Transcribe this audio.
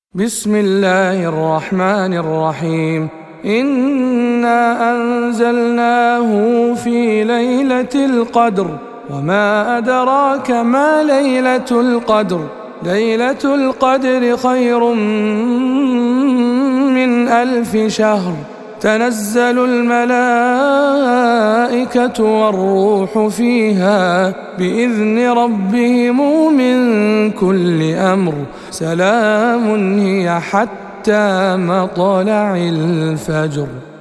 بسم الله الرحمن الرحيم. إنا أنزلناه في ليلة القدر وما أدراك ما ليلة القدر. ليلة القدر خير من 1000 شهر. تنزل الملائكة والروح فيها بإذن ربهم من كل أمر. سلام هي حتى مطلع الفجر.